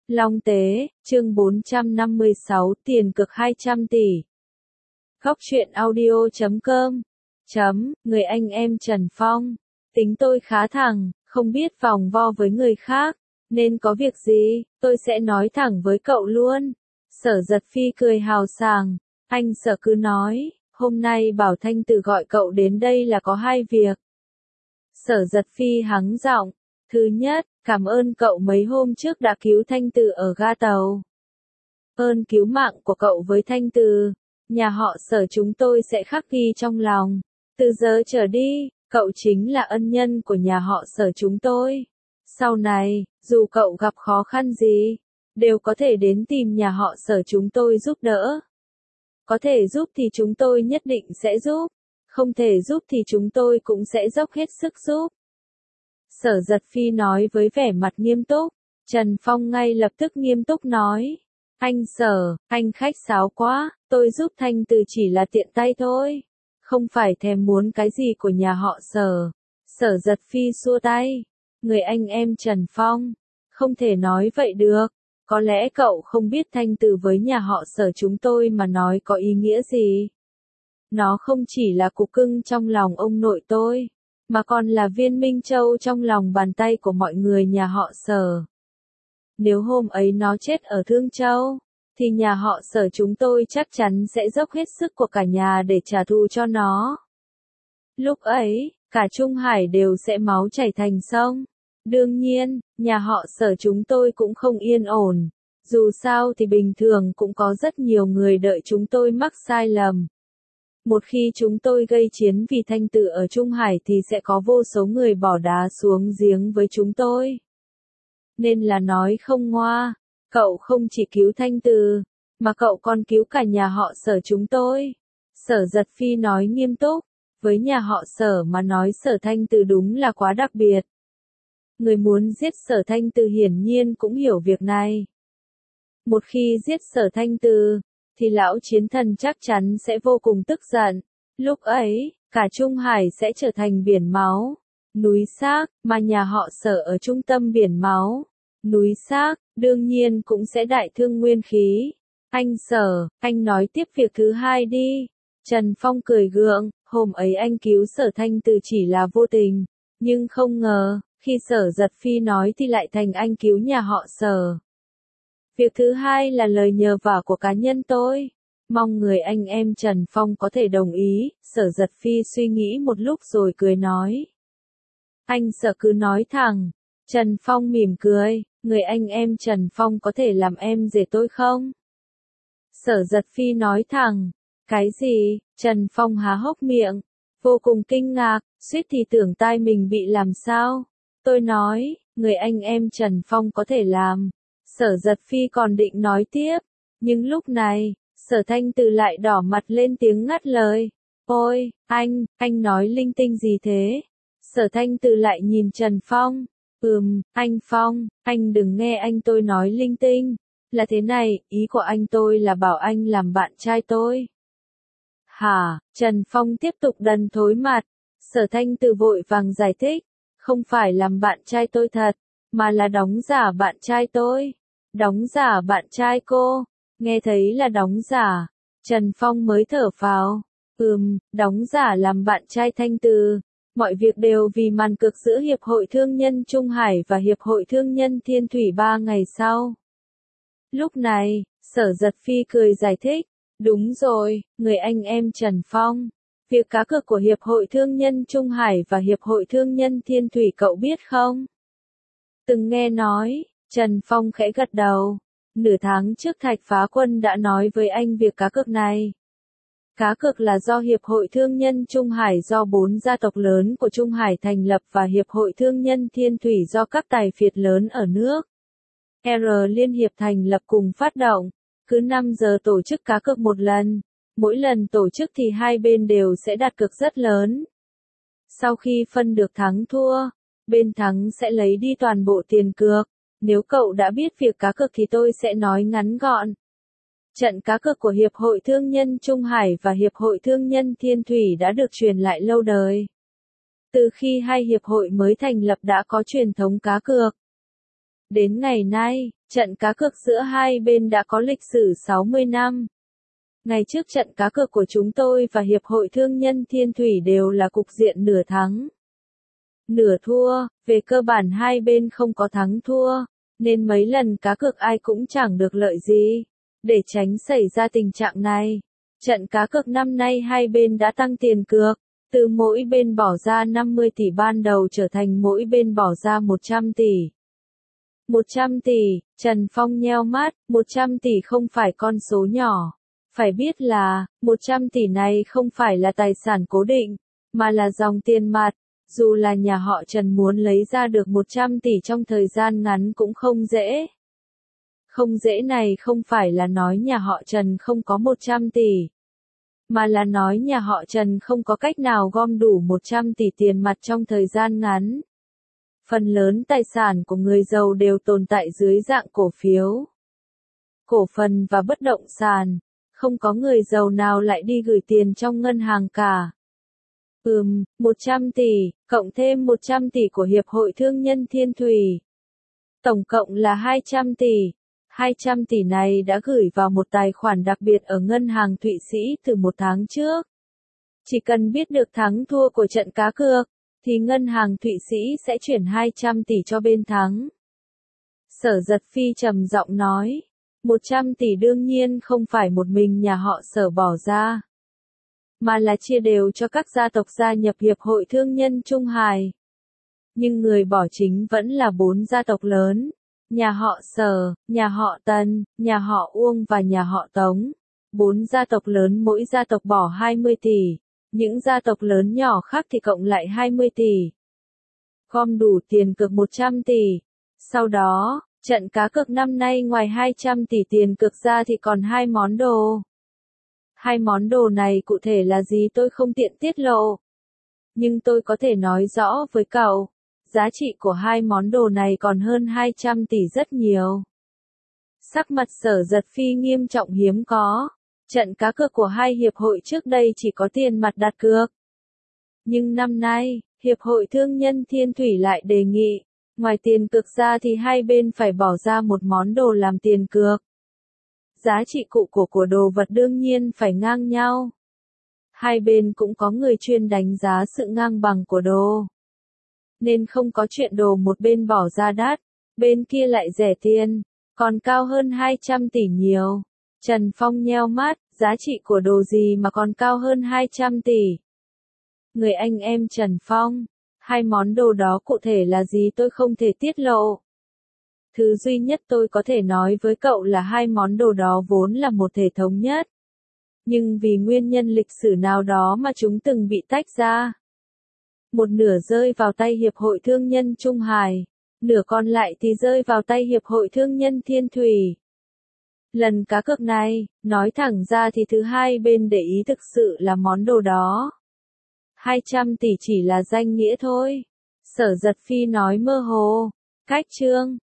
Long Tế, chương 456, tiền cực 200 tỷ. Góc truyện audio.com. Người anh em Trần Phong. Tính tôi khá thẳng, không biết vòng vo với người khác, nên có việc gì, tôi sẽ nói thẳng với cậu luôn. Sở Giật Phi cười hào sảng, anh Sở cứ nói, hôm nay bảo Thanh Từ gọi cậu đến đây là có hai việc. Sở Giật Phi hắng giọng, thứ nhất, cảm ơn cậu mấy hôm trước đã cứu Thanh Từ ở ga tàu. Ơn cứu mạng của cậu với Thanh Từ, nhà họ Sở chúng tôi sẽ khắc ghi trong lòng. Từ giờ trở đi, cậu chính là ân nhân của nhà họ Sở chúng tôi. Sau này, dù cậu gặp khó khăn gì, đều có thể đến tìm nhà họ Sở chúng tôi giúp đỡ. Có thể giúp thì chúng tôi nhất định sẽ giúp, không thể giúp thì chúng tôi cũng sẽ dốc hết sức giúp. Sở Giật Phi nói với vẻ mặt nghiêm túc, Trần Phong ngay lập tức nghiêm túc nói, anh Sở, anh khách sáo quá, tôi giúp Thanh Từ chỉ là tiện tay thôi, không phải thèm muốn cái gì của nhà họ Sở. Sở Giật Phi xua tay, người anh em Trần Phong, không thể nói vậy được, có lẽ cậu không biết Thanh Từ với nhà họ Sở chúng tôi mà nói có ý nghĩa gì. Nó không chỉ là cục cưng trong lòng ông nội tôi, mà còn là viên minh châu trong lòng bàn tay của mọi người nhà họ Sở. Nếu hôm ấy nó chết ở Thương Châu, thì nhà họ Sở chúng tôi chắc chắn sẽ dốc hết sức của cả nhà để trả thù cho nó. Lúc ấy, cả Trung Hải đều sẽ máu chảy thành sông. Đương nhiên, nhà họ Sở chúng tôi cũng không yên ổn. Dù sao thì bình thường cũng có rất nhiều người đợi chúng tôi mắc sai lầm. Một khi chúng tôi gây chiến vì Thanh Từ ở Trung Hải thì sẽ có vô số người bỏ đá xuống giếng với chúng tôi. Nên là nói không ngoa, cậu không chỉ cứu Thanh Từ, mà cậu còn cứu cả nhà họ Sở chúng tôi. Sở Giật Phi nói nghiêm túc, với nhà họ Sở mà nói Sở Thanh Từ đúng là quá đặc biệt. Người muốn giết Sở Thanh Từ hiển nhiên cũng hiểu việc này. Một khi giết Sở Thanh Từ, thì lão chiến thần chắc chắn sẽ vô cùng tức giận. Lúc ấy, cả Trung Hải sẽ trở thành biển máu, núi xác, mà nhà họ Sở ở trung tâm biển máu, núi xác, đương nhiên cũng sẽ đại thương nguyên khí. Anh Sở, anh nói tiếp việc thứ hai đi. Trần Phong cười gượng, hôm ấy anh cứu Sở Thanh Từ chỉ là vô tình, nhưng không ngờ, khi Sở Giật Phi nói thì lại thành anh cứu nhà họ Sở. Việc thứ hai là lời nhờ vả của cá nhân tôi. Mong người anh em Trần Phong có thể đồng ý. Sở Giật Phi suy nghĩ một lúc rồi cười nói. Anh Sở cứ nói thẳng. Trần Phong mỉm cười. Người anh em Trần Phong có thể làm em rể tôi không? Sở Giật Phi nói thẳng. Cái gì? Trần Phong há hốc miệng. Vô cùng kinh ngạc, suýt thì tưởng tai mình bị làm sao. Tôi nói, người anh em Trần Phong có thể làm. Sở Giật Phi còn định nói tiếp, nhưng lúc này, Sở Thanh Từ lại đỏ mặt lên tiếng ngắt lời. Ôi, anh nói linh tinh gì thế? Sở Thanh Từ lại nhìn Trần Phong. Anh Phong, anh đừng nghe anh tôi nói linh tinh. Là thế này, ý của anh tôi là bảo anh làm bạn trai tôi. Hả? Trần Phong tiếp tục đần thối mặt. Sở Thanh Từ vội vàng giải thích. Không phải làm bạn trai tôi thật, mà là đóng giả bạn trai tôi. Đóng giả bạn trai cô, nghe thấy là đóng giả, Trần Phong mới thở phào, đóng giả làm bạn trai Thanh Từ, mọi việc đều vì màn cược giữa Hiệp hội Thương nhân Trung Hải và Hiệp hội Thương nhân Thiên Thủy 3 ngày sau. Lúc này, Sở Giật Phi cười giải thích, đúng rồi, người anh em Trần Phong, việc cá cược của Hiệp hội Thương nhân Trung Hải và Hiệp hội Thương nhân Thiên Thủy cậu biết không? Từng nghe nói. Trần Phong khẽ gật đầu. Nửa tháng trước Thạch Phá Quân đã nói với anh việc cá cược này. Cá cược là do Hiệp hội Thương nhân Trung Hải do 4 gia tộc lớn của Trung Hải thành lập và Hiệp hội Thương nhân Thiên Thủy do các tài phiệt lớn ở nước Liên hiệp thành lập cùng phát động. Cứ 5 giờ tổ chức cá cược một lần. Mỗi lần tổ chức thì hai bên đều sẽ đặt cược rất lớn. Sau khi phân được thắng thua, bên thắng sẽ lấy đi toàn bộ tiền cược. Nếu cậu đã biết việc cá cược thì tôi sẽ nói ngắn gọn. Trận cá cược của Hiệp hội Thương nhân Trung Hải và Hiệp hội Thương nhân Thiên Thủy đã được truyền lại lâu đời. Từ khi hai hiệp hội mới thành lập đã có truyền thống cá cược. Đến ngày nay, Trận cá cược giữa hai bên đã có lịch sử 60 năm. Ngày trước trận cá cược của chúng tôi và Hiệp hội Thương nhân Thiên Thủy đều là cục diện nửa thắng, nửa thua, về cơ bản hai bên không có thắng thua, nên mấy lần cá cược ai cũng chẳng được lợi gì. Để tránh xảy ra tình trạng này, trận cá cược năm nay hai bên đã tăng tiền cược, từ mỗi bên bỏ ra 50 tỷ ban đầu trở thành mỗi bên bỏ ra 100 tỷ. 100 tỷ, Trần Phong nheo mắt, 100 tỷ không phải con số nhỏ. Phải biết là, 100 tỷ này không phải là tài sản cố định, mà là dòng tiền mặt. Dù là nhà họ Trần muốn lấy ra được 100 tỷ trong thời gian ngắn cũng không dễ. Không dễ này không phải là nói nhà họ Trần không có 100 tỷ, mà là nói nhà họ Trần không có cách nào gom đủ 100 tỷ tiền mặt trong thời gian ngắn. Phần lớn tài sản của người giàu đều tồn tại dưới dạng cổ phiếu, cổ phần và bất động sản. Không có người giàu nào lại đi gửi tiền trong ngân hàng cả. 100 tỷ, cộng thêm 100 tỷ của Hiệp hội Thương nhân Thiên Thủy. Tổng cộng là 200 tỷ. 200 tỷ này đã gửi vào một tài khoản đặc biệt ở ngân hàng Thụy Sĩ từ một tháng trước. Chỉ cần biết được thắng thua của trận cá cược, thì ngân hàng Thụy Sĩ sẽ chuyển 200 tỷ cho bên thắng. Sở Giật Phi trầm giọng nói, 100 tỷ đương nhiên không phải một mình nhà họ Sở bỏ ra, mà là chia đều cho các gia tộc gia nhập Hiệp hội Thương nhân Trung Hải. Nhưng người bỏ chính vẫn là 4 gia tộc lớn, nhà họ Sở, nhà họ Tần, nhà họ Uông và nhà họ Tống. 4 gia tộc lớn mỗi gia tộc bỏ 20 tỷ, những gia tộc lớn nhỏ khác thì cộng lại 20 tỷ. Gom đủ tiền cược 100 tỷ. Sau đó, trận cá cược năm nay ngoài 200 tỷ tiền cược ra thì còn 2 món đồ. 2 món đồ này cụ thể là gì tôi không tiện tiết lộ. Nhưng tôi có thể nói rõ với cậu, giá trị của 2 món đồ này còn hơn 200 tỷ rất nhiều. Sắc mặt Sở Giật Phi nghiêm trọng hiếm có. Trận cá cược của hai hiệp hội trước đây chỉ có tiền mặt đặt cược. Nhưng năm nay, Hiệp hội Thương nhân Thiên Thủy lại đề nghị, ngoài tiền cược ra thì hai bên phải bỏ ra một món đồ làm tiền cược. Giá trị cụ của đồ vật đương nhiên phải ngang nhau. Hai bên cũng có người chuyên đánh giá sự ngang bằng của đồ. Nên không có chuyện đồ một bên bỏ ra đắt, bên kia lại rẻ tiền, còn cao hơn 200 tỷ nhiều. Trần Phong nheo mắt, giá trị của đồ gì mà còn cao hơn 200 tỷ? Người anh em Trần Phong, 2 món đồ đó cụ thể là gì tôi không thể tiết lộ. Thứ duy nhất tôi có thể nói với cậu là 2 món đồ đó vốn là một thể thống nhất. Nhưng vì nguyên nhân lịch sử nào đó mà chúng từng bị tách ra. Một nửa rơi vào tay Hiệp hội Thương nhân Trung Hải, nửa còn lại thì rơi vào tay Hiệp hội Thương nhân Thiên Thủy. Lần cá cược này, nói thẳng ra thì thứ hai bên để ý thực sự là món đồ đó. 200 tỷ chỉ là danh nghĩa thôi. Sở Giật Phi nói mơ hồ. Cách chương